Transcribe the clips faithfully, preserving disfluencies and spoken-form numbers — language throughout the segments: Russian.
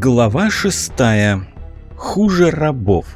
Глава шестая. Хуже рабов.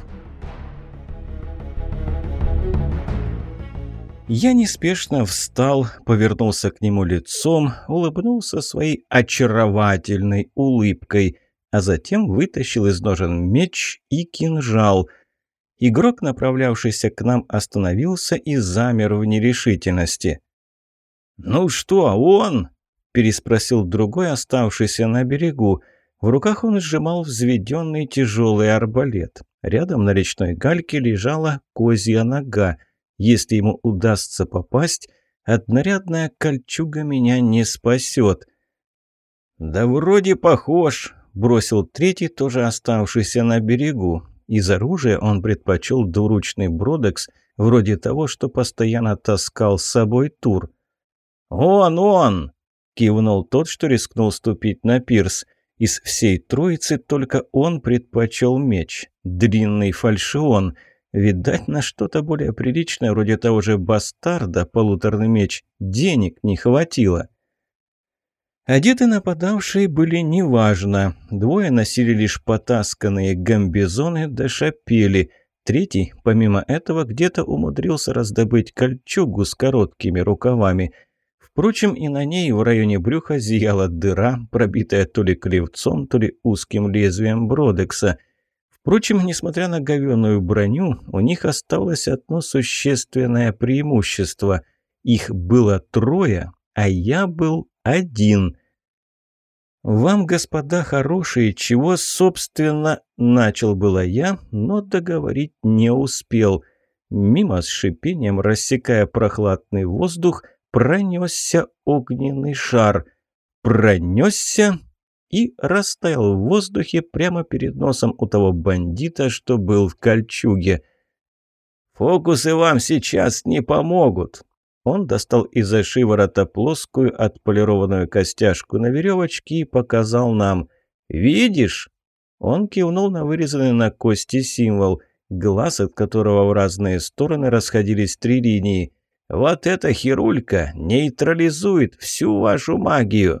Я неспешно встал, повернулся к нему лицом, улыбнулся своей очаровательной улыбкой, а затем вытащил из ножен меч и кинжал. Игрок, направлявшийся к нам, остановился и замер в нерешительности. «Ну что, он?» – переспросил другой, оставшийся на берегу. В руках он сжимал взведенный тяжелый арбалет. Рядом на речной гальке лежала козья нога. Если ему удастся попасть, однорядная кольчуга меня не спасет. «Да вроде похож», – бросил третий, тоже оставшийся на берегу. Из оружия он предпочел двуручный бродекс, вроде того, что постоянно таскал с собой Тур. «Он, он!» – кивнул тот, что рискнул ступить на пирс. Из всей троицы только он предпочел меч. Длинный фальшион. Видать, на что-то более приличное, вроде того же бастарда, полуторный меч, денег не хватило. Одеты нападавшие были неважно. Двое носили лишь потасканные гамбизоны да шапели. Третий, помимо этого, где-то умудрился раздобыть кольчугу с короткими рукавами. Впрочем, и на ней в районе брюха зияла дыра, пробитая то ли клевцом, то ли узким лезвием бродекса. Впрочем, несмотря на говёную броню, у них осталось одно существенное преимущество. Их было трое, а я был один. «Вам, господа хорошие, чего, собственно, начал было я, но договорить не успел». Мимо с шипением, рассекая прохладный воздух, пронесся огненный шар. Пронесся и растаял в воздухе прямо перед носом у того бандита, что был в кольчуге. «Фокусы вам сейчас не помогут!» Он достал из-за шиворота плоскую отполированную костяшку на веревочке и показал нам. «Видишь?» Он кивнул на вырезанный на кости символ, глаз от которого в разные стороны расходились три линии. «Вот эта хирулька нейтрализует всю вашу магию!»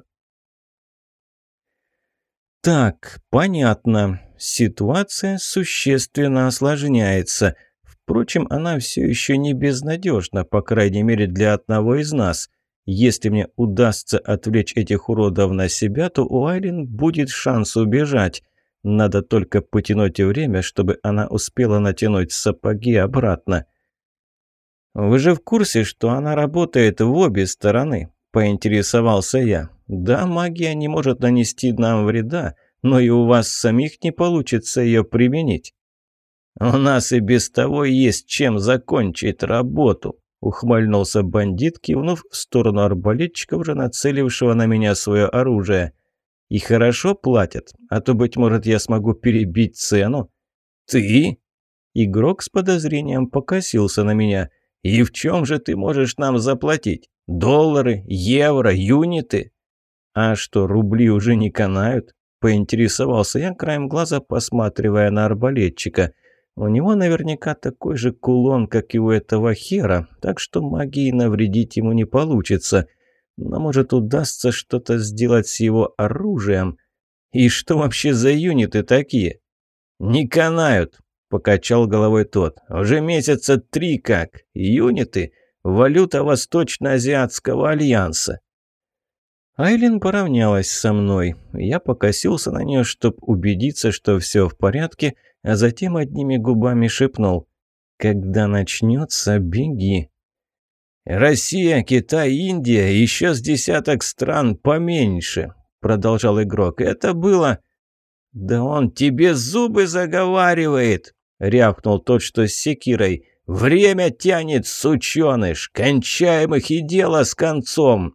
Так, понятно. Ситуация существенно осложняется. Впрочем, она все еще не безнадежна, по крайней мере для одного из нас. Если мне удастся отвлечь этих уродов на себя, то у Айлин будет шанс убежать. Надо только потянуть время, чтобы она успела натянуть сапоги обратно. «Вы же в курсе, что она работает в обе стороны?» – поинтересовался я. «Да, магия не может нанести нам вреда, но и у вас самих не получится ее применить». «У нас и без того есть чем закончить работу», – ухмыльнулся бандит, кивнув в сторону арбалетчика, уже нацелившего на меня свое оружие. «И хорошо платят, а то, быть может, я смогу перебить цену». «Ты?» Игрок с подозрением покосился на меня. «И в чем же ты можешь нам заплатить? Доллары, евро, юниты?» «А что, рубли уже не канают?» – поинтересовался я, краем глаза посматривая на арбалетчика. У него наверняка такой же кулон, как и у этого хера, так что магии навредить ему не получится. Но, может, удастся что-то сделать с его оружием? И что вообще за юниты такие? «Не канают!» – покачал головой тот. «Уже месяца три как. Юниты – валюта Восточно-Азиатского альянса». Айлин поравнялась со мной. Я покосился на нее, чтобы убедиться, что все в порядке, а затем одними губами шепнул: «Когда начнется, беги». «Россия, Китай, Индия, еще с десяток стран поменьше», – продолжал игрок. «Это было...» «Да он тебе зубы заговаривает!» — рявкнул тот, что с секирой. «Время тянет, сученыш! Кончаем их и дело с концом!»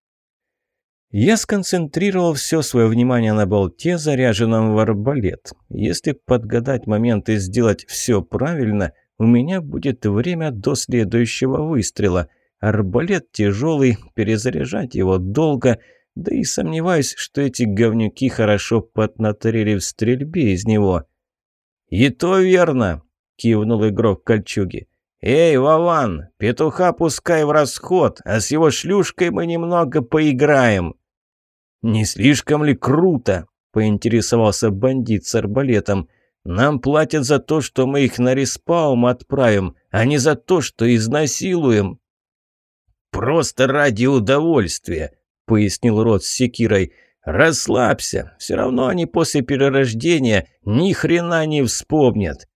Я сконцентрировал все свое внимание на болте, заряженном в арбалет. Если подгадать момент и сделать все правильно, у меня будет время до следующего выстрела. Арбалет тяжелый, перезаряжать его долго, да и сомневаюсь, что эти говнюки хорошо поднаторели в стрельбе из него. «И то верно!» — кивнул игрок кольчуги. «Эй, Вован, петуха пускай в расход, а с его шлюшкой мы немного поиграем». «Не слишком ли круто?» – поинтересовался бандит с арбалетом. «Нам платят за то, что мы их на респаум отправим, а не за то, что изнасилуем». «Просто ради удовольствия», — пояснил Рот с секирой. «Расслабься, все равно они после перерождения ни хрена не вспомнят».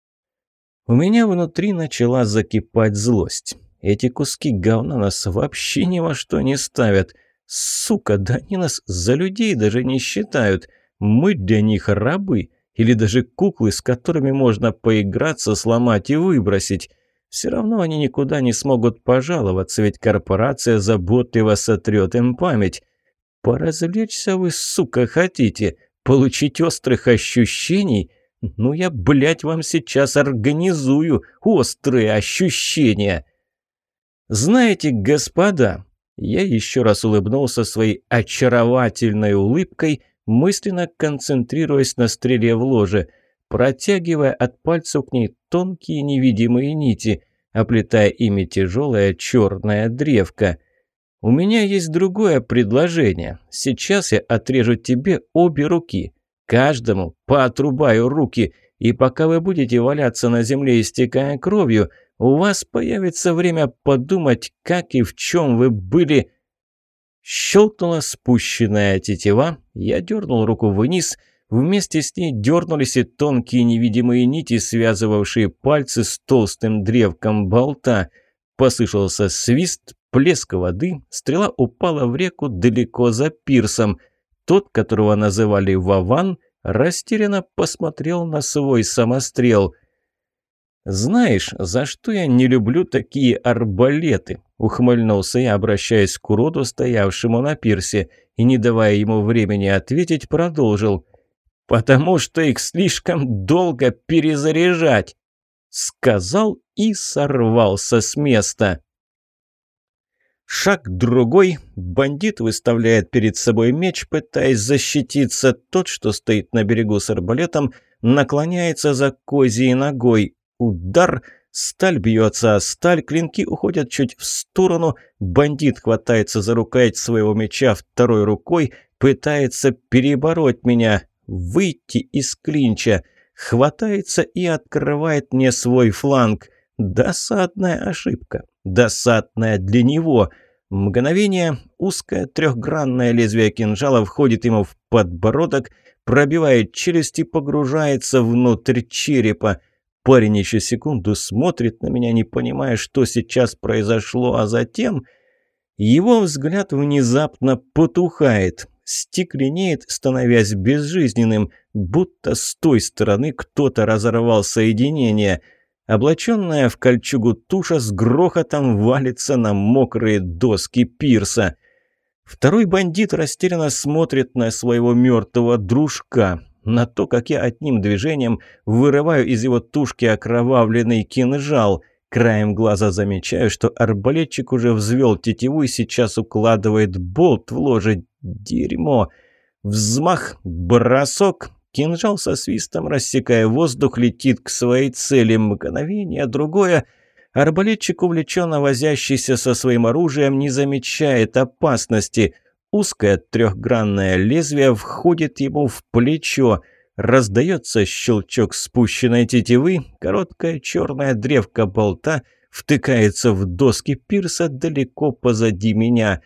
У меня внутри начала закипать злость. Эти куски говна нас вообще ни во что не ставят. Сука, да они нас за людей даже не считают. Мы для них рабы или даже куклы, с которыми можно поиграться, сломать и выбросить. Все равно они никуда не смогут пожаловаться, ведь корпорация заботливо сотрет им память. Поразвлечься вы, сука, хотите? Получить острых ощущений? Ну я, блядь, вам сейчас организую острые ощущения. Знаете, господа, я еще раз улыбнулся своей очаровательной улыбкой, мысленно концентрируясь на стреле в ложе, протягивая от пальцев к ней тонкие невидимые нити, оплетая ими тяжелое черное древко. «У меня есть другое предложение. Сейчас я отрежу тебе обе руки. Каждому поотрубаю руки, и пока вы будете валяться на земле, истекая кровью, у вас появится время подумать, как и в чем вы были...» Щелкнула спущенная тетива, я дернул руку вниз, вместе с ней дернулись и тонкие невидимые нити, связывавшие пальцы с толстым древком болта. Послышался свист, плеск воды, стрела упала в реку далеко за пирсом. Тот, которого называли Вован, растерянно посмотрел на свой самострел. «Знаешь, за что я не люблю такие арбалеты?» — ухмыльнулся я, обращаясь к уроду, стоявшему на пирсе, и, не давая ему времени ответить, продолжил. «Потому что их слишком долго перезаряжать!» — сказал и сорвался с места. Шаг другой, бандит выставляет перед собой меч, пытаясь защититься. Тот, что стоит на берегу с арбалетом, наклоняется за козьей ногой. Удар, сталь бьется о сталь, клинки уходят чуть в сторону. Бандит хватается за рукоять своего меча второй рукой, пытается перебороть меня, выйти из клинча. Хватается и открывает мне свой фланг. Досадная ошибка. Досадная для него. Мгновение, узкое трехгранное лезвие кинжала входит ему в подбородок, пробивает челюсть и погружается внутрь черепа. Парень еще секунду смотрит на меня, не понимая, что сейчас произошло, а затем его взгляд внезапно потухает, стекленеет, становясь безжизненным, будто с той стороны кто-то разорвал соединение. Облаченная в кольчугу туша с грохотом валится на мокрые доски пирса. Второй бандит растерянно смотрит на своего мертвого дружка, на то, как я одним движением вырываю из его тушки окровавленный кинжал. Краем глаза замечаю, что арбалетчик уже взвел тетиву и сейчас укладывает болт в ложе. Дерьмо! Взмах, бросок... Кинжал со свистом, рассекая воздух, летит к своей цели. Мгновение, другое. Арбалетчик, увлеченно возящийся со своим оружием, не замечает опасности. Узкое трехгранное лезвие входит ему в плечо. Раздается щелчок спущенной тетивы. Короткая черная древко болта втыкается в доски пирса далеко позади меня.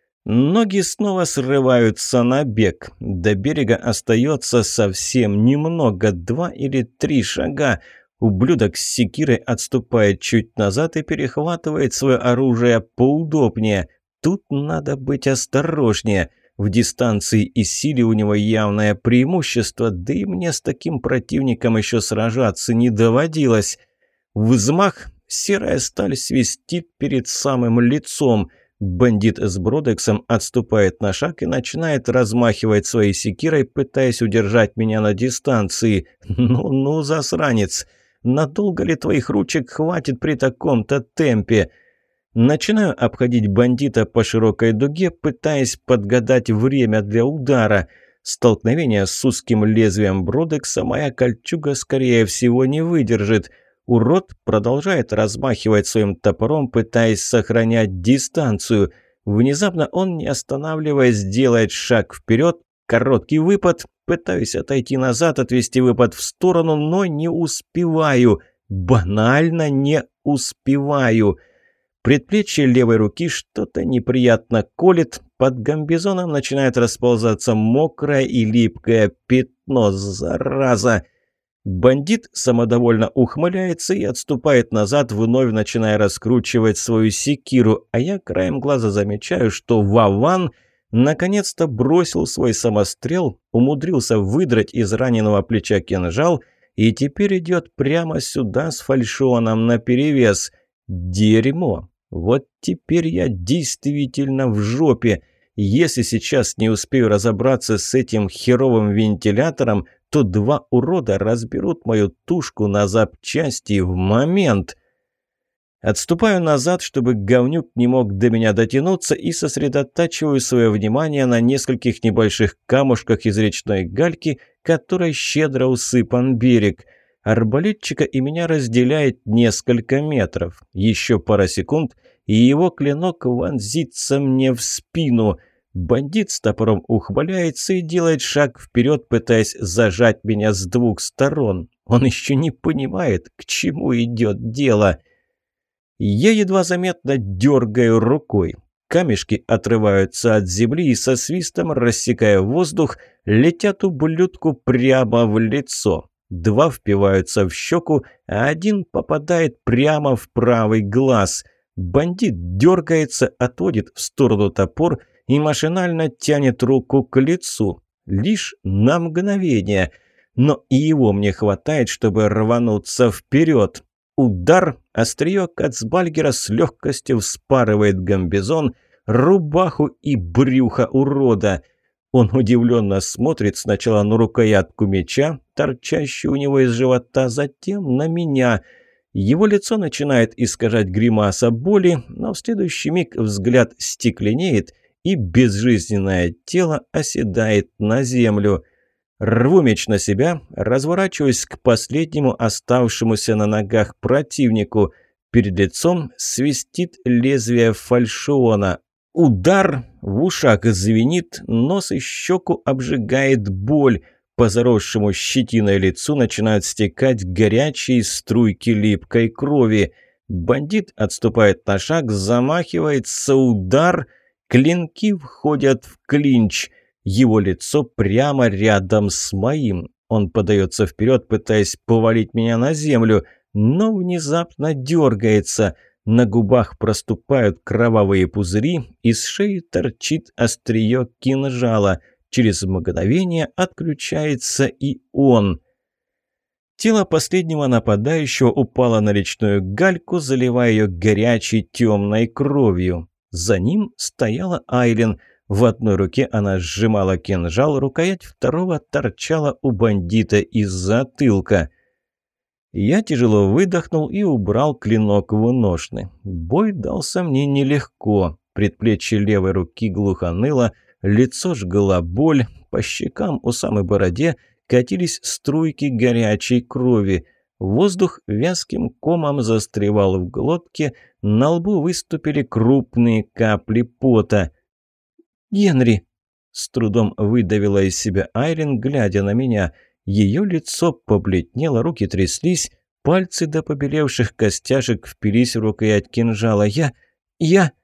Ноги снова срываются на бег. До берега остается совсем немного, два или три шага. Ублюдок с секирой отступает чуть назад и перехватывает свое оружие поудобнее. Тут надо быть осторожнее. В дистанции и силе у него явное преимущество, да и мне с таким противником еще сражаться не доводилось. Взмах, серая сталь свистит перед самым лицом. Бандит с бродексом отступает на шаг и начинает размахивать своей секирой, пытаясь удержать меня на дистанции. Ну-ну, засранец, надолго ли твоих ручек хватит при таком-то темпе? Начинаю обходить бандита по широкой дуге, пытаясь подгадать время для удара. Столкновение с узким лезвием бродекса моя кольчуга, скорее всего, не выдержит. Урод продолжает размахивать своим топором, пытаясь сохранять дистанцию. Внезапно он, не останавливаясь, делает шаг вперед, короткий выпад, Пытаюсь отойти назад, отвести выпад в сторону, но не успеваю. Банально не успеваю. Предплечье левой руки что-то неприятно колет. Под гамбизоном начинает расползаться мокрое и липкое пятно. Зараза! Бандит самодовольно ухмыляется и отступает назад, вновь начиная раскручивать свою секиру, а я краем глаза замечаю, что Вован наконец-то бросил свой самострел, умудрился выдрать из раненого плеча кинжал и теперь идет прямо сюда с фальшионом наперевес. Дерьмо! Вот теперь я действительно в жопе. Если сейчас не успею разобраться с этим херовым вентилятором, то два урода разберут мою тушку на запчасти в момент. Отступаю назад, чтобы говнюк не мог до меня дотянуться, и сосредотачиваю свое внимание на нескольких небольших камушках из речной гальки, которой щедро усыпан берег. Арбалетчика и меня разделяет несколько метров. Еще пара секунд, и его клинок вонзится мне в спину. Бандит с топором ухмыляется и делает шаг вперед, пытаясь зажать меня с двух сторон. Он еще не понимает, к чему идет дело. Я едва заметно дергаю рукой. Камешки отрываются от земли и со свистом, рассекая воздух, летят ублюдку прямо в лицо. Два впиваются в щеку, а один попадает прямо в правый глаз. Бандит дергается, отводит в сторону топор и машинально тянет руку к лицу. Лишь на мгновение. Но и его мне хватает, чтобы рвануться вперед. Удар, острие кацбальгера с легкостью вспарывает гамбизон, рубаху и брюхо урода. Он удивленно смотрит сначала на рукоятку меча, торчащую у него из живота, затем на меня. Его лицо начинает искажать гримаса боли, но в следующий миг взгляд стекленеет, и безжизненное тело оседает на землю. Рву меч на себя, разворачиваюсь к последнему оставшемуся на ногах противнику. Перед лицом свистит лезвие фальшиона. Удар, в ушах звенит, нос и щеку обжигает боль. По заросшему щетиной лицу начинают стекать горячие струйки липкой крови. Бандит отступает на шаг, замахивается, удар. Клинки входят в клинч. Его лицо прямо рядом с моим. Он подается вперед, пытаясь повалить меня на землю, но внезапно дергается. На губах проступают кровавые пузыри, из шеи торчит острие кинжала. Через мгновение отключается и он. Тело последнего нападающего упало на речную гальку, заливая ее горячей темной кровью. За ним стояла Айлин. В одной руке она сжимала кинжал, рукоять второго торчала у бандита из затылка. Я тяжело выдохнул и убрал клинок в ножны. Бой дался мне нелегко. Предплечье левой руки глухо ныло, лицо жгла боль, по щекам у самой бороде катились струйки горячей крови. Воздух вязким комом застревал в глотке, на лбу выступили крупные капли пота. «Генри!» – с трудом выдавила из себя Айрин, глядя на меня. Ее лицо побледнело, руки тряслись, пальцы до побелевших костяшек впились в рукоять кинжала. «Я... я...»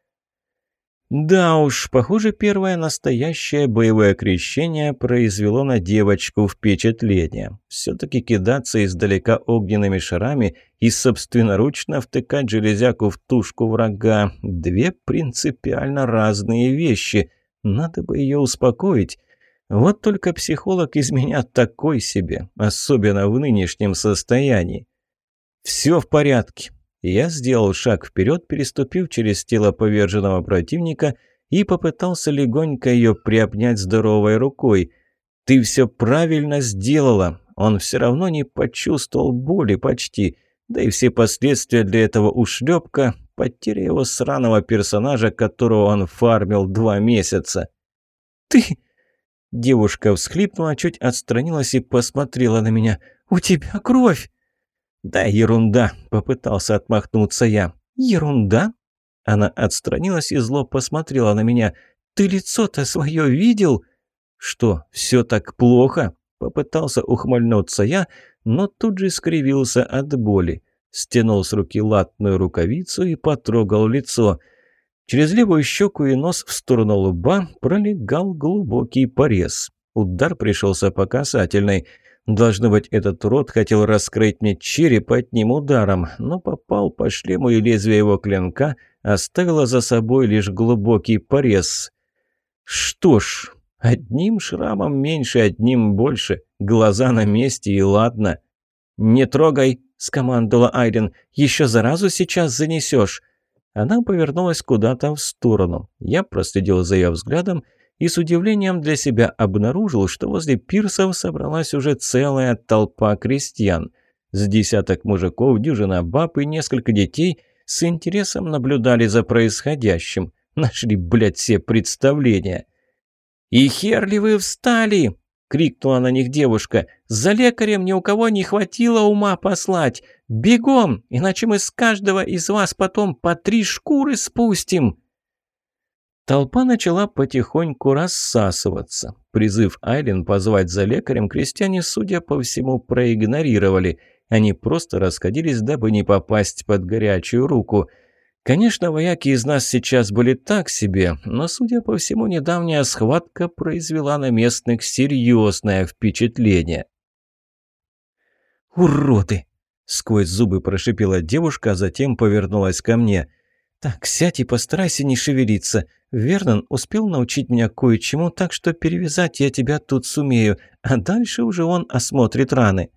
Да уж, похоже, первое настоящее боевое крещение произвело на девочку впечатление. Все-таки кидаться издалека огненными шарами и собственноручно втыкать железяку в тушку врага – две принципиально разные вещи. Надо бы ее успокоить. Вот только психолог из меня такой себе, особенно в нынешнем состоянии. «Все в порядке». Я сделал шаг вперед, переступив через тело поверженного противника и попытался легонько ее приобнять здоровой рукой. «Ты все правильно сделала». Он все равно не почувствовал боли почти. Да и все последствия для этого ушлепка – потеря его сраного персонажа, которого он фармил два месяца. «Ты...» Девушка всхлипнула, чуть отстранилась и посмотрела на меня. «У тебя кровь!» «Да ерунда!» – попытался отмахнуться я. «Ерунда?» Она отстранилась и зло посмотрела на меня. «Ты лицо-то свое видел?» «Что, все так плохо?» – попытался ухмыльнуться я, но тут же скривился от боли. Стянул с руки латную рукавицу и потрогал лицо. Через левую щеку и нос в сторону лба пролегал глубокий порез. Удар пришелся по касательной. Должно быть, этот урод хотел раскрыть мне череп одним ударом, но попал по шлему, и лезвие его клинка оставило за собой лишь глубокий порез. Что ж, одним шрамом меньше, одним больше. Глаза на месте, и ладно. «Не трогай!» – скомандовала Айрин. «Еще заразу сейчас занесешь!» Она повернулась куда-то в сторону. Я проследил за ее взглядом и с удивлением для себя обнаружил, что возле пирсов собралась уже целая толпа крестьян. С десяток мужиков, дюжина баб и несколько детей с интересом наблюдали за происходящим. Нашли, блядь, все представления. «И хер ли вы встали?» — крикнула на них девушка. «За лекарем ни у кого не хватило ума послать! Бегом, иначе мы с каждого из вас потом по три шкуры спустим!» Толпа начала потихоньку рассасываться. Призыв Айлин позвать за лекарем крестьяне, судя по всему, проигнорировали. Они просто расходились, дабы не попасть под горячую руку. Конечно, вояки из нас сейчас были так себе, но, судя по всему, недавняя схватка произвела на местных серьезное впечатление. «Уроды!» — сквозь зубы прошипела девушка, а затем повернулась ко мне. «Так, сядь и постарайся не шевелиться. Вернон успел научить меня кое-чему, так что перевязать я тебя тут сумею, а дальше уже он осмотрит раны».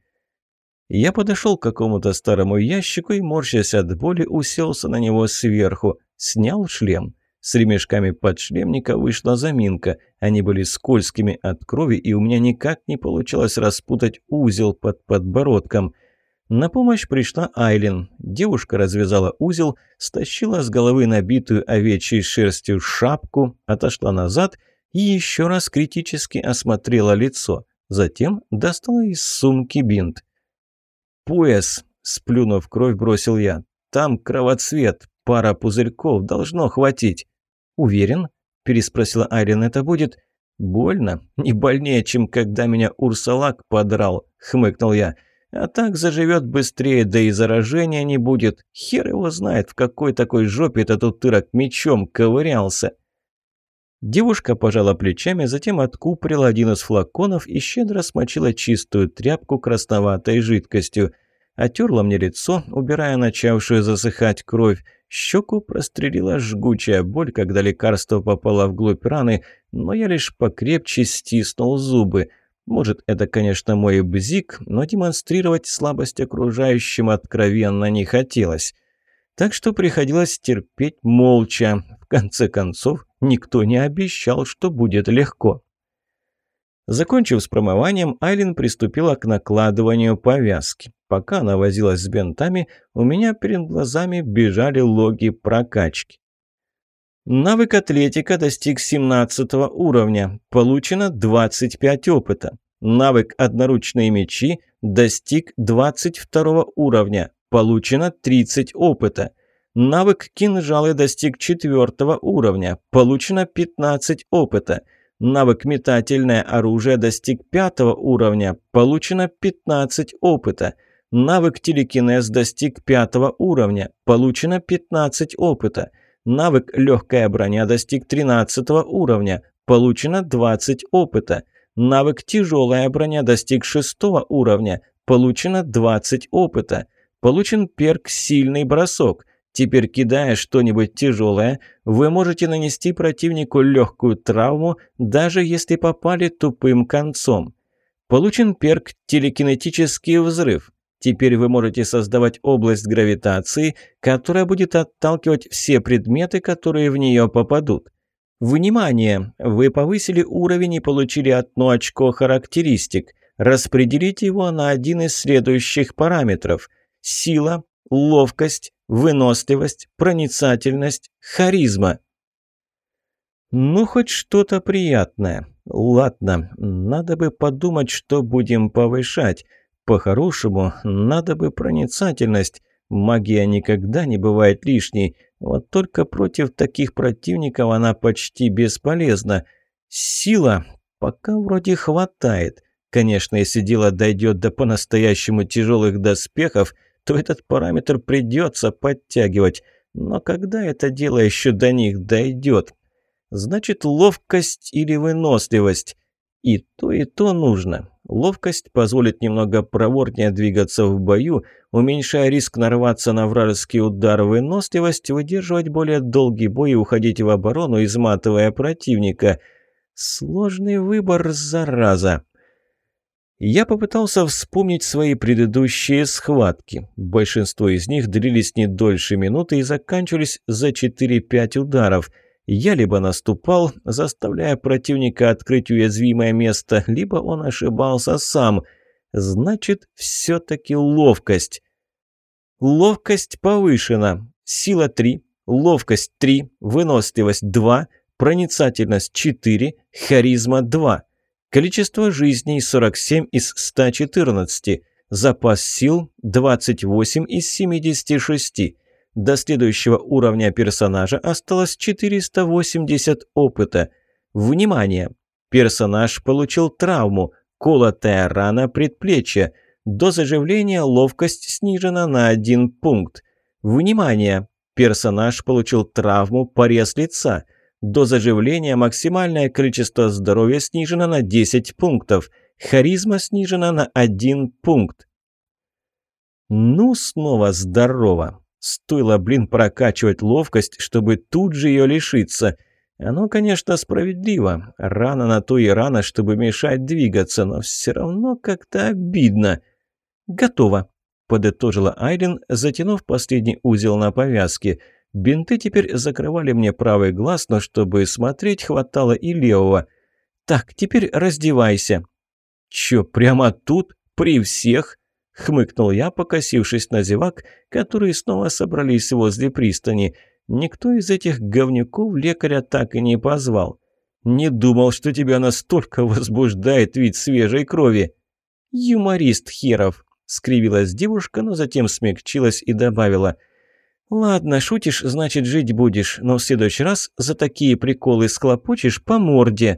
Я подошел к какому-то старому ящику и, морщась от боли, уселся на него сверху, снял шлем. С ремешками подшлемника вышла заминка. Они были скользкими от крови, и у меня никак не получилось распутать узел под подбородком. На помощь пришла Айлин. Девушка развязала узел, стащила с головы набитую овечьей шерстью шапку, отошла назад и еще раз критически осмотрела лицо. Затем достала из сумки бинт. «Пояс!» – сплюнув кровь, бросил я. «Там кровоцвет, пара пузырьков, должно хватить». «Уверен?» – переспросила Айлин. «Это будет...» «Больно? Не больнее, чем когда меня Урсалак подрал», – хмыкнул я. «А так заживет быстрее, да и заражения не будет. Хер его знает, в какой такой жопе этот утырок мечом ковырялся». Девушка пожала плечами, затем откупорила один из флаконов и щедро смочила чистую тряпку красноватой жидкостью. Отерла мне лицо, убирая начавшую засыхать кровь. Щеку прострелила жгучая боль, когда лекарство попало вглубь раны, но я лишь покрепче стиснул зубы. Может, это, конечно, мой бзик, но демонстрировать слабость окружающим откровенно не хотелось. Так что приходилось терпеть молча. В конце концов, никто не обещал, что будет легко. Закончив с промыванием, Айлин приступила к накладыванию повязки. Пока она возилась с бинтами, у меня перед глазами бежали логи прокачки. Навык атлетика достиг семнадцатого уровня. Получено двадцать пять опыта. Навык одноручные мечи достиг двадцать второго уровня. Получено тридцать опыта. Навык кинжалы достиг четвертого уровня. Получено пятнадцать опыта. Навык метательное оружие достиг пятого уровня. Получено пятнадцать опыта. Навык телекинез достиг пятого уровня. Получено пятнадцать опыта. Навык легкая броня достиг тринадцатого уровня. Получено двадцать опыта. Навык тяжелая броня достиг шестого уровня. Получено двадцать опыта. Получен перк «Сильный бросок». Теперь, кидая что-нибудь тяжелое, вы можете нанести противнику легкую травму, даже если попали тупым концом. Получен перк «Телекинетический взрыв». Теперь вы можете создавать область гравитации, которая будет отталкивать все предметы, которые в нее попадут. Внимание! Вы повысили уровень и получили одно очко характеристик. Распределите его на один из следующих параметров. Сила, ловкость, выносливость, проницательность, харизма. Ну, хоть что-то приятное. Ладно, надо бы подумать, что будем повышать. По-хорошему, надо бы проницательность. Магия никогда не бывает лишней. Вот только против таких противников она почти бесполезна. Сила. Пока вроде хватает. Конечно, если дело дойдет до по-настоящему тяжелых доспехов, то этот параметр придется подтягивать. Но когда это дело еще до них дойдет? Значит, ловкость или выносливость. И то, и то нужно. Ловкость позволит немного проворнее двигаться в бою, уменьшая риск нарваться на вражеский удар. Выносливость — выдерживать более долгий бой и уходить в оборону, изматывая противника. Сложный выбор, зараза. Я попытался вспомнить свои предыдущие схватки. Большинство из них длились не дольше минуты и заканчивались за четыре-пять ударов. Я либо наступал, заставляя противника открыть уязвимое место, либо он ошибался сам. Значит, все-таки ловкость. Ловкость повышена. Сила три, ловкость три, выносливость два, проницательность четыре, харизма два. Количество жизней сорок семь из ста четырнадцати. Запас сил двадцать восемь из семидесяти шести. До следующего уровня персонажа осталось четыреста восемьдесят опыта. Внимание! Персонаж получил травму. Колотая рана предплечья. До заживления ловкость снижена на один пункт. Внимание! Персонаж получил травму порез лица. До заживления максимальное количество здоровья снижено на десять пунктов. Харизма снижена на один пункт. Ну, снова здорово. Стоило, блин, прокачивать ловкость, чтобы тут же ее лишиться. Оно, конечно, справедливо. Рано на то и рано, чтобы мешать двигаться, но все равно как-то обидно. «Готово», — подытожила Айлин, затянув последний узел на повязке. Бинты теперь закрывали мне правый глаз, но чтобы смотреть, хватало и левого. «Так, теперь раздевайся». «Чё, прямо тут? При всех?» — хмыкнул я, покосившись на зевак, которые снова собрались возле пристани. Никто из этих говнюков лекаря так и не позвал. «Не думал, что тебя настолько возбуждает вид свежей крови». «Юморист херов», — скривилась девушка, но затем смягчилась и добавила: «Ладно, шутишь, значит, жить будешь, но в следующий раз за такие приколы схлопочешь по морде».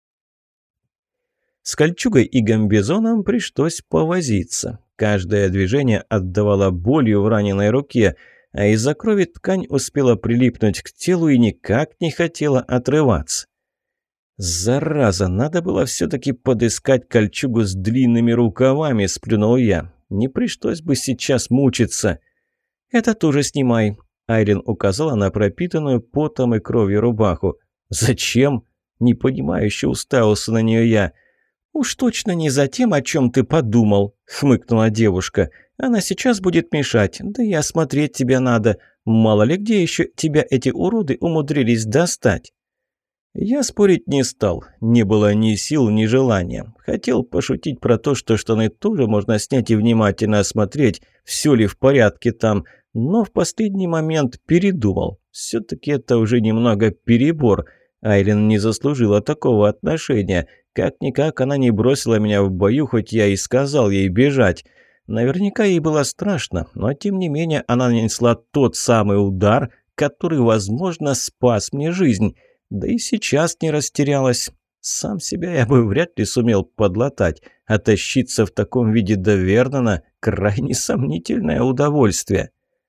С кольчугой и гамбизоном пришлось повозиться. Каждое движение отдавало болью в раненой руке, а из-за крови ткань успела прилипнуть к телу и никак не хотела отрываться. «Зараза, надо было все-таки подыскать кольчугу с длинными рукавами», — сплюнул я. «Не пришлось бы сейчас мучиться». «Это тоже снимай», — Айрин указала на пропитанную потом и кровью рубаху. «Зачем?» — непонимающе уставился на нее я. «Уж точно не за тем, о чем ты подумал», — хмыкнула девушка. «Она сейчас будет мешать, да и осмотреть тебя надо. Мало ли где еще тебя эти уроды умудрились достать». Я спорить не стал, не было ни сил, ни желания. Хотел пошутить про то, что штаны тоже можно снять и внимательно осмотреть, все ли в порядке там, но в последний момент передумал. Все-таки это уже немного перебор. Айлин не заслужила такого отношения. Как-никак она не бросила меня в бою, хоть я и сказал ей бежать. Наверняка ей было страшно, но тем не менее она нанесла тот самый удар, который, возможно, спас мне жизнь. Да и сейчас не растерялась. Сам себя я бы вряд ли сумел подлатать, а тащиться в таком виде до Вернона – крайне сомнительное удовольствие.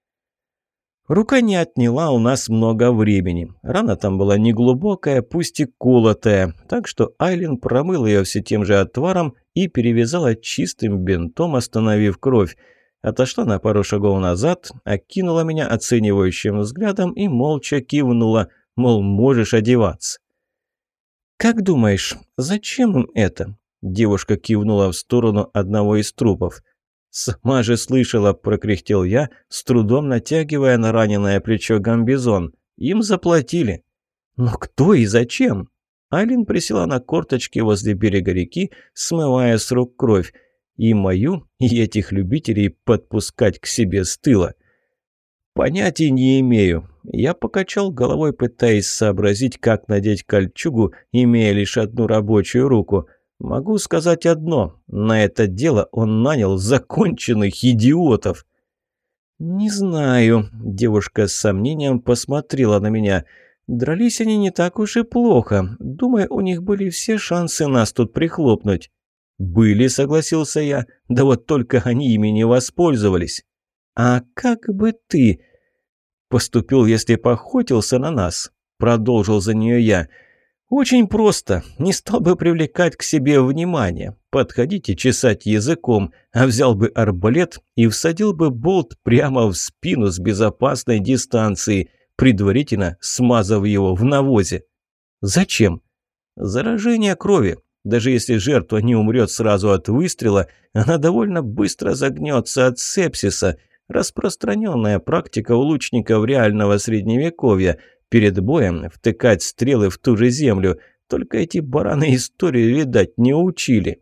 Рука не отняла у нас много времени. Рана там была неглубокая, пусть и колотая, так что Айлин промыл ее все тем же отваром и перевязала чистым бинтом, остановив кровь. Отошла на пару шагов назад, окинула меня оценивающим взглядом и молча кивнула, мол, можешь одеваться. «Как думаешь, зачем им это?» Девушка кивнула в сторону одного из трупов. «Сама же слышала», — прокряхтел я, с трудом натягивая на раненое плечо гамбизон. «Им заплатили». «Но кто и зачем?» Айлин присела на корточки возле берега реки, смывая с рук кровь. И мою, и этих любителей подпускать к себе с тыла. «Понятия не имею». Я покачал головой, пытаясь сообразить, как надеть кольчугу, имея лишь одну рабочую руку. Могу сказать одно. На это дело он нанял законченных идиотов. «Не знаю», — девушка с сомнением посмотрела на меня. Дрались они не так уж и плохо. Думаю, у них были все шансы нас тут прихлопнуть». «Были», — согласился я. «Да вот только они ими не воспользовались». «А как бы ты поступил, если бы охотился на нас?» — продолжил за нее я. «Очень просто. Не стал бы привлекать к себе внимание, подходить и чесать языком, а взял бы арбалет и всадил бы болт прямо в спину с безопасной дистанции, предварительно смазав его в навозе». «Зачем?» «Заражение крови. Даже если жертва не умрет сразу от выстрела, она довольно быстро загнется от сепсиса. Распространенная практика у лучников реального средневековья. Перед боем втыкать стрелы в ту же землю. Только эти бараны историю, видать, не учили».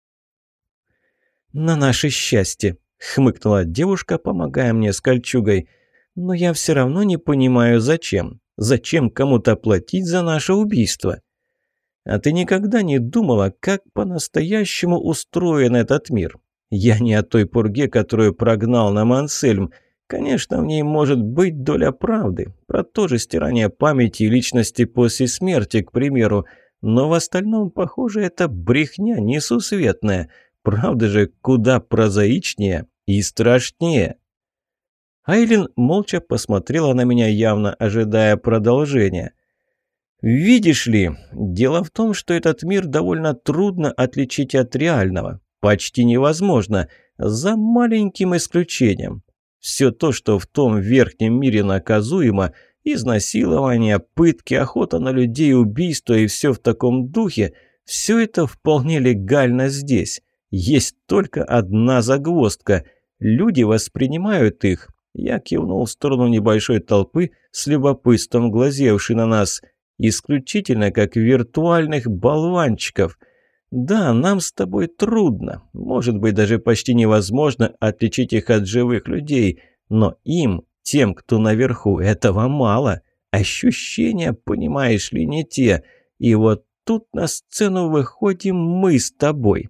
«На наше счастье», — хмыкнула девушка, помогая мне с кольчугой. «Но я все равно не понимаю, зачем. Зачем кому-то платить за наше убийство?» «А ты никогда не думала, как по-настоящему устроен этот мир? Я не о той пурге, которую прогнал нам Ансельм. Конечно, в ней может быть доля правды, про то же стирание памяти и личности после смерти, к примеру. Но в остальном, похоже, это брехня несусветная. Правда же куда прозаичнее и страшнее». Айлин молча посмотрела на меня, явно ожидая продолжения. «Видишь ли, дело в том, что этот мир довольно трудно отличить от реального. Почти невозможно, за маленьким исключением. Все то, что в том верхнем мире наказуемо, изнасилование, пытки, охота на людей, убийства и все в таком духе, все это вполне легально здесь. Есть только одна загвоздка. Люди воспринимают их». Я кивнул в сторону небольшой толпы, с любопытством глазевшей на нас, исключительно как виртуальных болванчиков. Да, нам с тобой трудно, может быть, даже почти невозможно отличить их от живых людей, но им, тем, кто наверху, этого мало. Ощущения, понимаешь ли, не те. И вот тут на сцену выходим мы с тобой.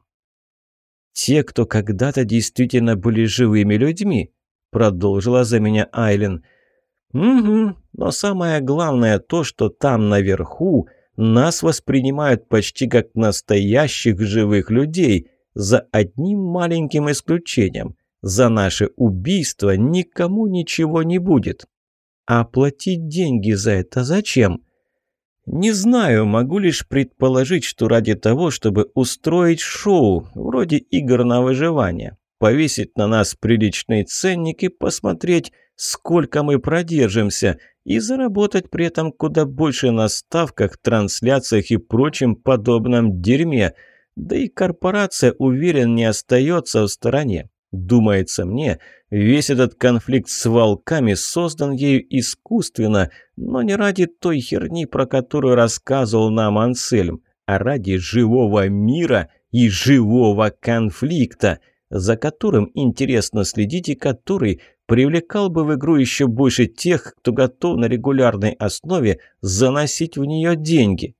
«Те, кто когда-то действительно были живыми людьми», — продолжила за меня Айлин. «Угу, но самое главное то, что там наверху нас воспринимают почти как настоящих живых людей, за одним маленьким исключением. За наше убийство никому ничего не будет. А платить деньги за это зачем?» «Не знаю, могу лишь предположить, что ради того, чтобы устроить шоу, вроде игр на выживание, повесить на нас приличный ценник и посмотреть, сколько мы продержимся, и заработать при этом куда больше на ставках, трансляциях и прочем подобном дерьме. Да и корпорация, уверен, не остается в стороне. Думается мне, весь этот конфликт с волками создан ею искусственно, но не ради той херни, про которую рассказывал нам Ансельм, а ради живого мира и живого конфликта, за которым интересно следить и который привлекал бы в игру еще больше тех, кто готов на регулярной основе заносить в нее деньги».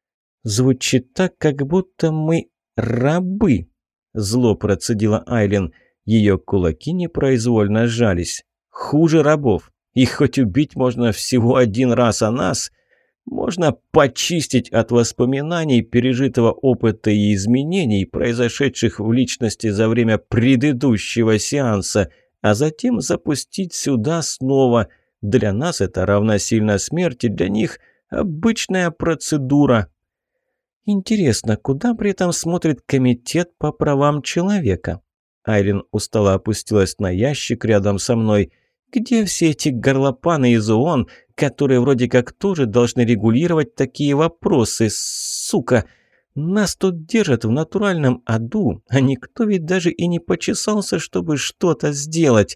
«Звучит так, как будто мы рабы», — зло процедила Айлин. Ее кулаки непроизвольно сжались. «Хуже рабов. Их хоть убить можно всего один раз, а нас можно почистить от воспоминаний, пережитого опыта и изменений, произошедших в личности за время предыдущего сеанса, а затем запустить сюда снова. Для нас это равносильно смерти, для них обычная процедура». «Интересно, куда при этом смотрит комитет по правам человека?» Айлин устало опустилась на ящик рядом со мной. «Где все эти горлопаны из ООН, которые вроде как тоже должны регулировать такие вопросы? Сука! Нас тут держат в натуральном аду, а никто ведь даже и не почесался, чтобы что-то сделать».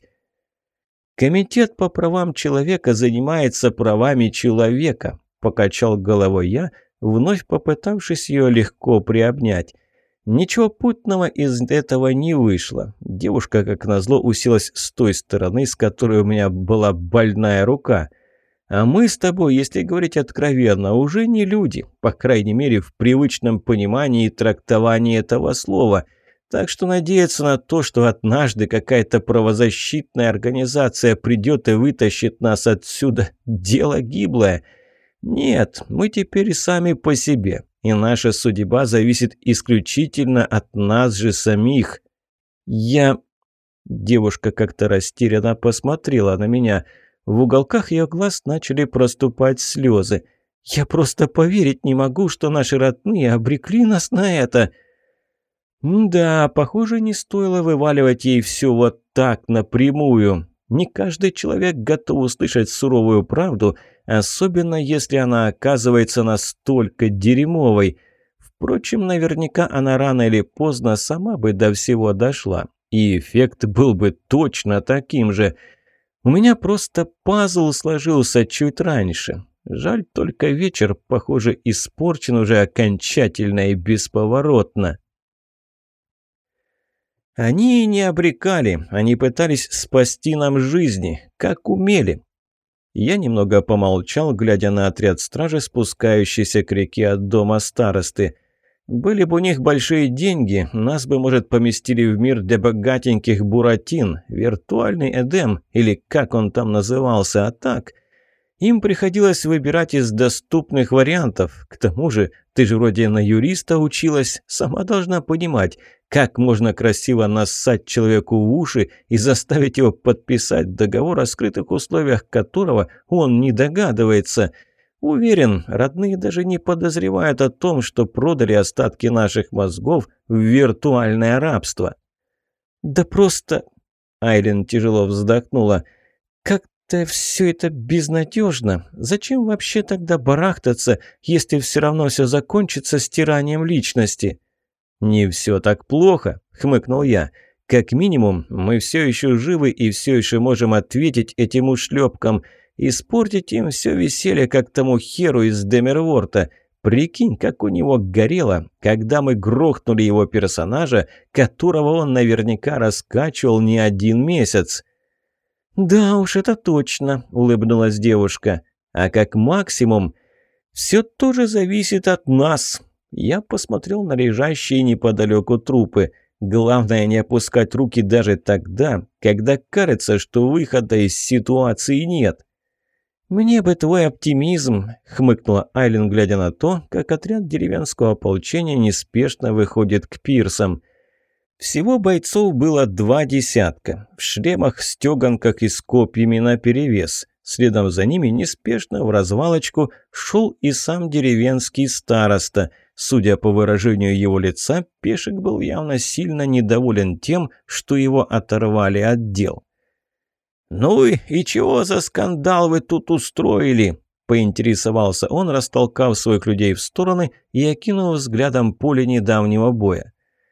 «Комитет по правам человека занимается правами человека», – покачал головой я, вновь попытавшись ее легко приобнять. Ничего путного из этого не вышло. Девушка, как назло, уселась с той стороны, с которой у меня была больная рука. А мы с тобой, если говорить откровенно, уже не люди, по крайней мере, в привычном понимании и трактовании этого слова. Так что надеяться на то, что однажды какая-то правозащитная организация придет и вытащит нас отсюда, дело гиблое. Нет, мы теперь сами по себе, и наша судьба зависит исключительно от нас же самих. Я... Девушка как-то растерянно посмотрела на меня. В уголках ее глаз начали проступать слезы. «Я просто поверить не могу, что наши родные обрекли нас на это!» Да, похоже, не стоило вываливать ей все вот так напрямую. Не каждый человек готов услышать суровую правду, особенно если она оказывается настолько дерьмовой. Впрочем, наверняка она рано или поздно сама бы до всего дошла, и эффект был бы точно таким же. У меня просто пазл сложился чуть раньше. Жаль, только вечер, похоже, испорчен уже окончательно и бесповоротно. Они и не обрекали, они пытались спасти нам жизни, как умели. Я немного помолчал, глядя на отряд стражи, спускающийся к реке от дома старосты. Были бы у них большие деньги, нас бы, может, поместили в мир для богатеньких буратин, виртуальный Эдем, или как он там назывался, а так... Им приходилось выбирать из доступных вариантов. К тому же, ты же вроде на юриста училась, сама должна понимать, как можно красиво нассать человеку в уши и заставить его подписать договор, о скрытых условиях которого он не догадывается. Уверен, родные даже не подозревают о том, что продали остатки наших мозгов в виртуальное рабство. «Да просто...» — Айлин тяжело вздохнула. «Как-то все это безнадежно. Зачем вообще тогда барахтаться, если все равно все закончится стиранием личности?» «Не все так плохо», — хмыкнул я. «Как минимум, мы все еще живы и все еще можем ответить этим ушлепкам. Испортить им все веселье, как тому херу из Демерворта. Прикинь, как у него горело, когда мы грохнули его персонажа, которого он наверняка раскачивал не один месяц». «Да уж, это точно», — улыбнулась девушка. «А как максимум, все тоже зависит от нас». Я посмотрел на лежащие неподалеку трупы. Главное не опускать руки даже тогда, когда кажется, что выхода из ситуации нет. «Мне бы твой оптимизм», — хмыкнула Айлин, глядя на то, как отряд деревенского ополчения неспешно выходит к пирсам. Всего бойцов было два десятка, в шлемах, стеганках и с копьями наперевес. Следом за ними неспешно в развалочку шел и сам деревенский староста. Судя по выражению его лица, Пешек был явно сильно недоволен тем, что его оторвали от дел. «Ну и, и чего за скандал вы тут устроили?» – поинтересовался он, растолкав своих людей в стороны и окинув взглядом поле недавнего боя.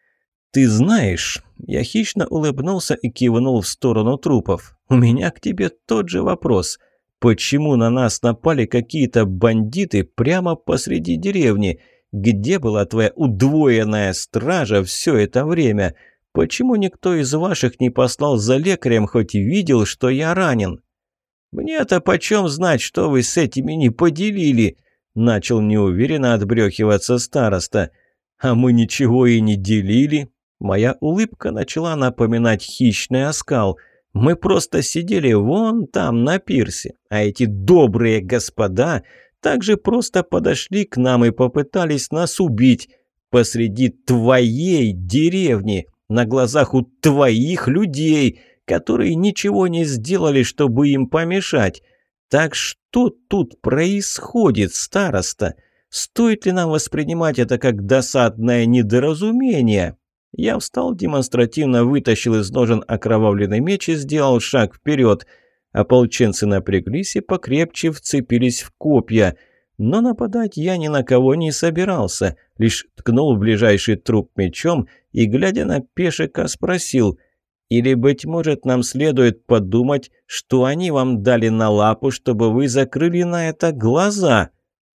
«Ты знаешь...» – я хищно улыбнулся и кивнул в сторону трупов. «У меня к тебе тот же вопрос. Почему на нас напали какие-то бандиты прямо посреди деревни? Где была твоя удвоенная стража все это время? Почему никто из ваших не послал за лекарем, хоть видел, что я ранен?» «Мне-то почем знать, что вы с этими не поделили?» – начал неуверенно отбрехиваться староста. «А мы ничего и не делили». Моя улыбка начала напоминать хищный оскал. «Мы просто сидели вон там на пирсе, а эти добрые господа также просто подошли к нам и попытались нас убить посреди твоей деревни, на глазах у твоих людей, которые ничего не сделали, чтобы им помешать. Так что тут происходит, староста? Стоит ли нам воспринимать это как досадное недоразумение?» Я встал, демонстративно вытащил из ножен окровавленный меч и сделал шаг вперед. Ополченцы напряглись и покрепче вцепились в копья. Но нападать я ни на кого не собирался, лишь ткнул в ближайший труп мечом и, глядя на Пешека, спросил: «Или, быть может, нам следует подумать, что они вам дали на лапу, чтобы вы закрыли на это глаза?»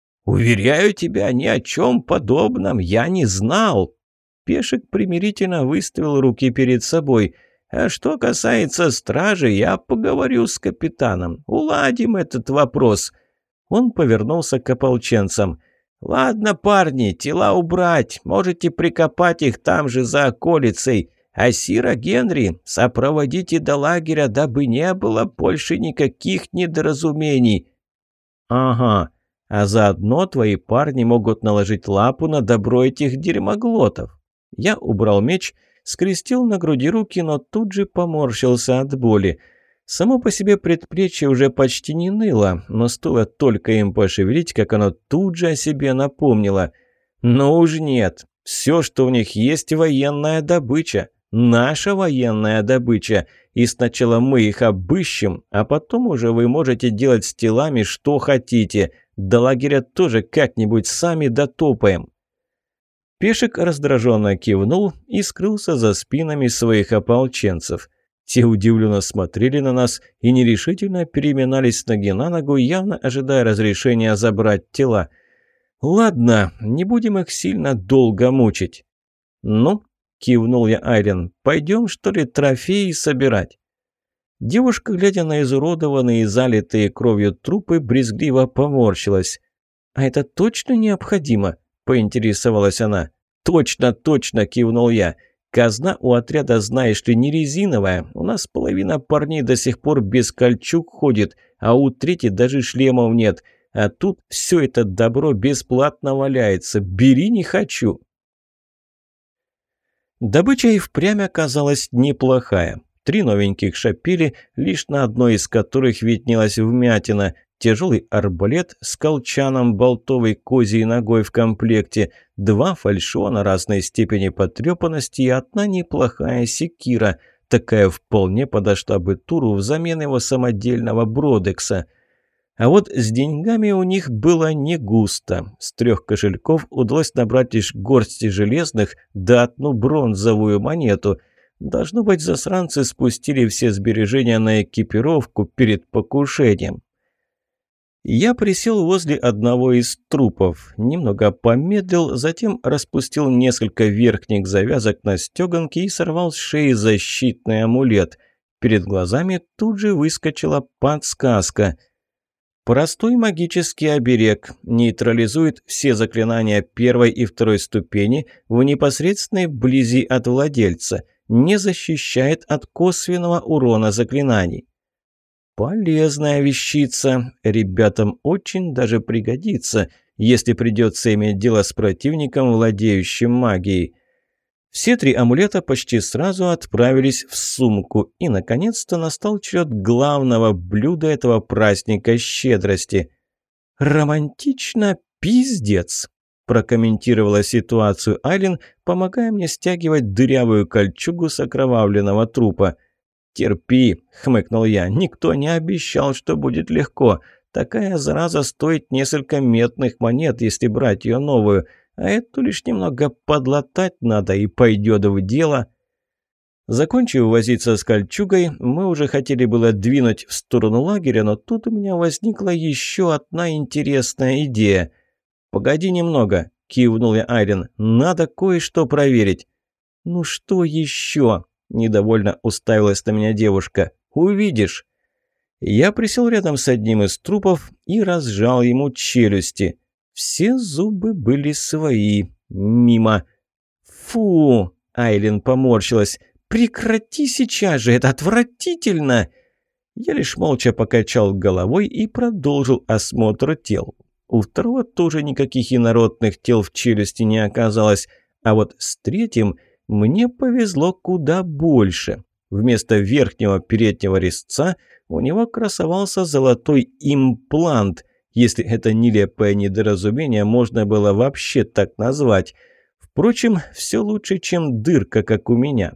«Уверяю тебя, ни о чем подобном я не знал». Пешек примирительно выставил руки перед собой. «А что касается стражи, я поговорю с капитаном. Уладим этот вопрос». Он повернулся к ополченцам. «Ладно, парни, тела убрать. Можете прикопать их там же за околицей. А Сира Генри сопроводите до лагеря, дабы не было больше никаких недоразумений». «Ага. а заодно твои парни могут наложить лапу на добро этих дерьмоглотов». Я убрал меч, скрестил на груди руки, но тут же поморщился от боли. Само по себе предплечье уже почти не ныло, но стоило только им пошевелить, как оно тут же о себе напомнило. Но уж нет, все, что у них есть, военная добыча, наша военная добыча, и сначала мы их обыщем, а потом уже вы можете делать с телами что хотите, до лагеря тоже как-нибудь сами дотопаем. Пешек раздраженно кивнул и скрылся за спинами своих ополченцев. Те удивленно смотрели на нас и нерешительно переминались с ноги на ногу, явно ожидая разрешения забрать тела. «Ладно, не будем их сильно долго мучить». «Ну?» – кивнул я Айлен. «Пойдем, что ли, трофеи собирать?» Девушка, глядя на изуродованные и залитые кровью трупы, брезгливо поморщилась. «А это точно необходимо?» – поинтересовалась она. «Точно, точно!» – кивнул я. «Казна у отряда, знаешь ли, не резиновая. У нас половина парней до сих пор без кольчуг ходит, а у трети даже шлемов нет. А тут все это добро бесплатно валяется. Бери, не хочу!» Добыча и впрямь оказалась неплохая. Три новеньких шапели, лишь на одной из которых виднелась вмятина, тяжелый арбалет с колчаном болтовой козьей ногой в комплекте, два фальшона разной степени потрепанности и одна неплохая секира. Такая вполне подошла бы Туру взамен его самодельного бродекса. А вот с деньгами у них было не густо. С трех кошельков удалось набрать лишь горсти железных да одну бронзовую монету. Должно быть, засранцы спустили все сбережения на экипировку перед покушением. Я присел возле одного из трупов, немного помедлил, затем распустил несколько верхних завязок на стеганке и сорвал с шеи защитный амулет. Перед глазами тут же выскочила подсказка. Простой магический оберег нейтрализует все заклинания первой и второй ступени в непосредственной близи от владельца, не защищает от косвенного урона заклинаний. Полезная вещица, ребятам очень даже пригодится, если придется иметь дело с противником, владеющим магией. Все три амулета почти сразу отправились в сумку, и, наконец-то, настал черед главного блюда этого праздника щедрости. «Романтично, пиздец!» – прокомментировала ситуацию Айлен, помогая мне стягивать дырявую кольчугу с окровавленного трупа. «Терпи», – хмыкнул я, – «никто не обещал, что будет легко. Такая зараза стоит несколько медных монет, если брать ее новую, а эту лишь немного подлатать надо и пойдет в дело». Закончив возиться с кольчугой, мы уже хотели было двинуть в сторону лагеря, но тут у меня возникла еще одна интересная идея. «Погоди немного», – кивнул я Айлен, – «надо кое-что проверить». «Ну что еще?» – недовольно уставилась на меня девушка. «Увидишь». Я присел рядом с одним из трупов и разжал ему челюсти. Все зубы были свои. Мимо. «Фу!» – Айлен поморщилась. «Прекрати сейчас же, это отвратительно!» Я лишь молча покачал головой и продолжил осмотр тел. У второго тоже никаких инородных тел в челюсти не оказалось, а вот с третьим мне повезло куда больше. Вместо верхнего переднего резца у него красовался золотой имплант, если это нелепое недоразумение можно было вообще так назвать. Впрочем, все лучше, чем дырка, как у меня.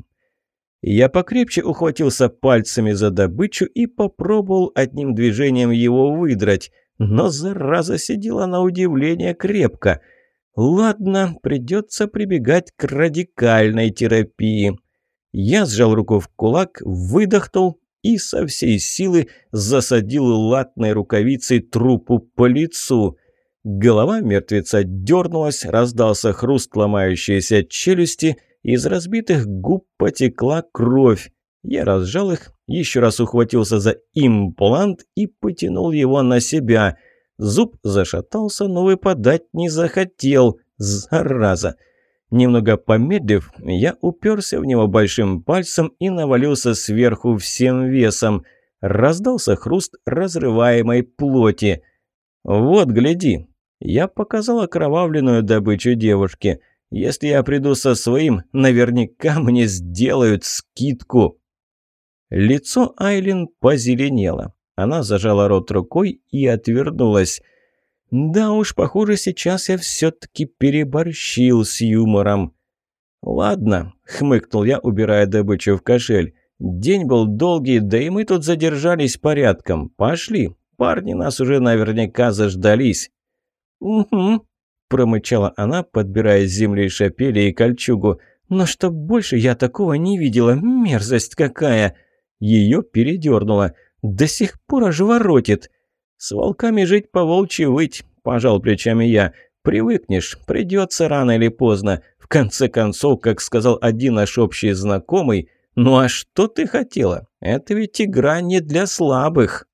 Я покрепче ухватился пальцами за добычу и попробовал одним движением его выдрать, но зараза сидела на удивление крепко. Ладно, придется прибегать к радикальной терапии. Я сжал руку в кулак, выдохнул и со всей силы засадил латной рукавицей трупу по лицу. Голова мертвеца дернулась, раздался хруст ломающейся челюсти, из разбитых губ потекла кровь. Я разжал их, еще раз ухватился за имплант и потянул его на себя. Зуб зашатался, но выпадать не захотел. Зараза! Немного помедлив, я уперся в него большим пальцем и навалился сверху всем весом. Раздался хруст разрываемой плоти. «Вот, гляди». Я показал окровавленную добычу девушке. «Если я приду со своим, наверняка мне сделают скидку». Лицо Айлин позеленело. Она зажала рот рукой и отвернулась. Да уж, похоже, сейчас я все-таки переборщил с юмором. «Ладно», — хмыкнул я, убирая добычу в кошель. «День был долгий, да и мы тут задержались порядком. Пошли, парни нас уже наверняка заждались». «Угу», — промычала она, подбирая с земли шапели и кольчугу. «Но чтоб больше я такого не видела, мерзость какая!» Ее передернуло. «До сих пор аж воротит!» «С волками жить, по волчьи выть», – пожал плечами я. «Привыкнешь, придется рано или поздно. В конце концов, как сказал один наш общий знакомый, ну а что ты хотела? Это ведь игра не для слабых».